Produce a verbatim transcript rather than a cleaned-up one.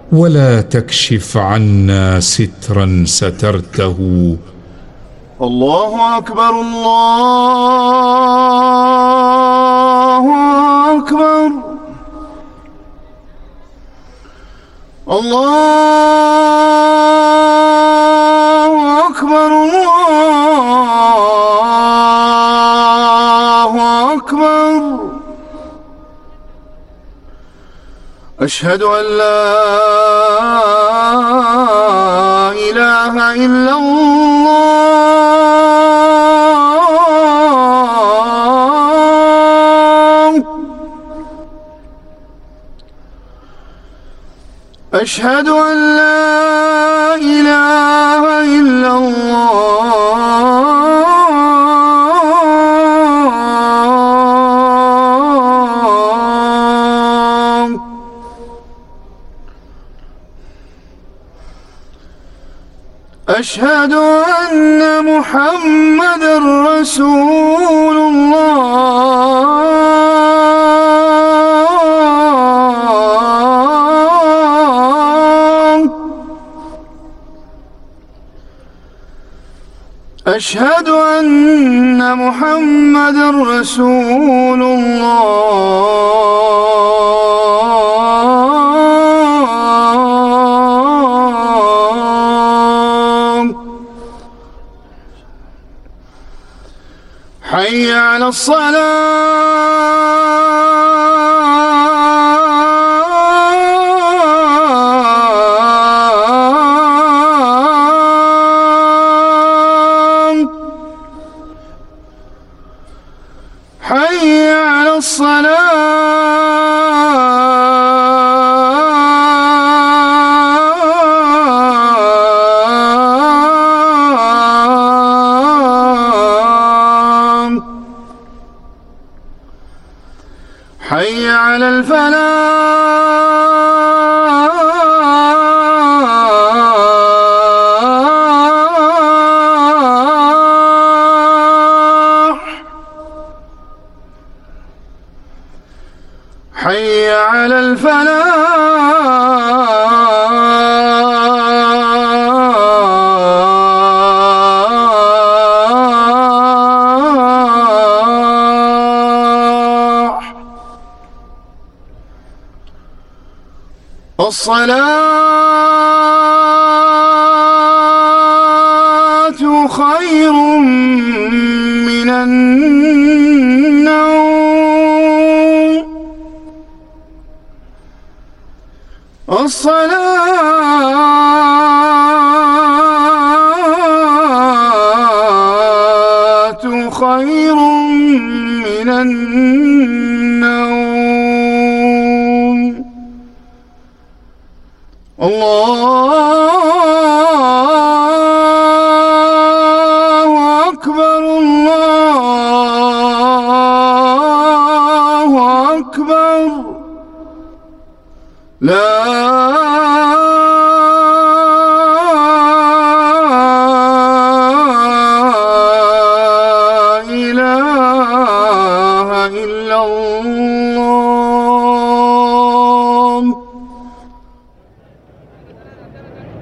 ولا تكشف عنا سترا سترته. الله أكبر الله أكبر الله أكبر الله أكبر. أشهد أن لا إله إلا الله. أشهد أن لا إله إلا الله. أشهد أن محمدًا رسول الله. أشهد أن محمدًا رسول الله. حي على الصلاة. حي على الصلاة. حي على الفلاح. حي على الفلاح. الصلاة خير من النوم. الصلاة خير من النوم. الله أكبر الله أكبر. لا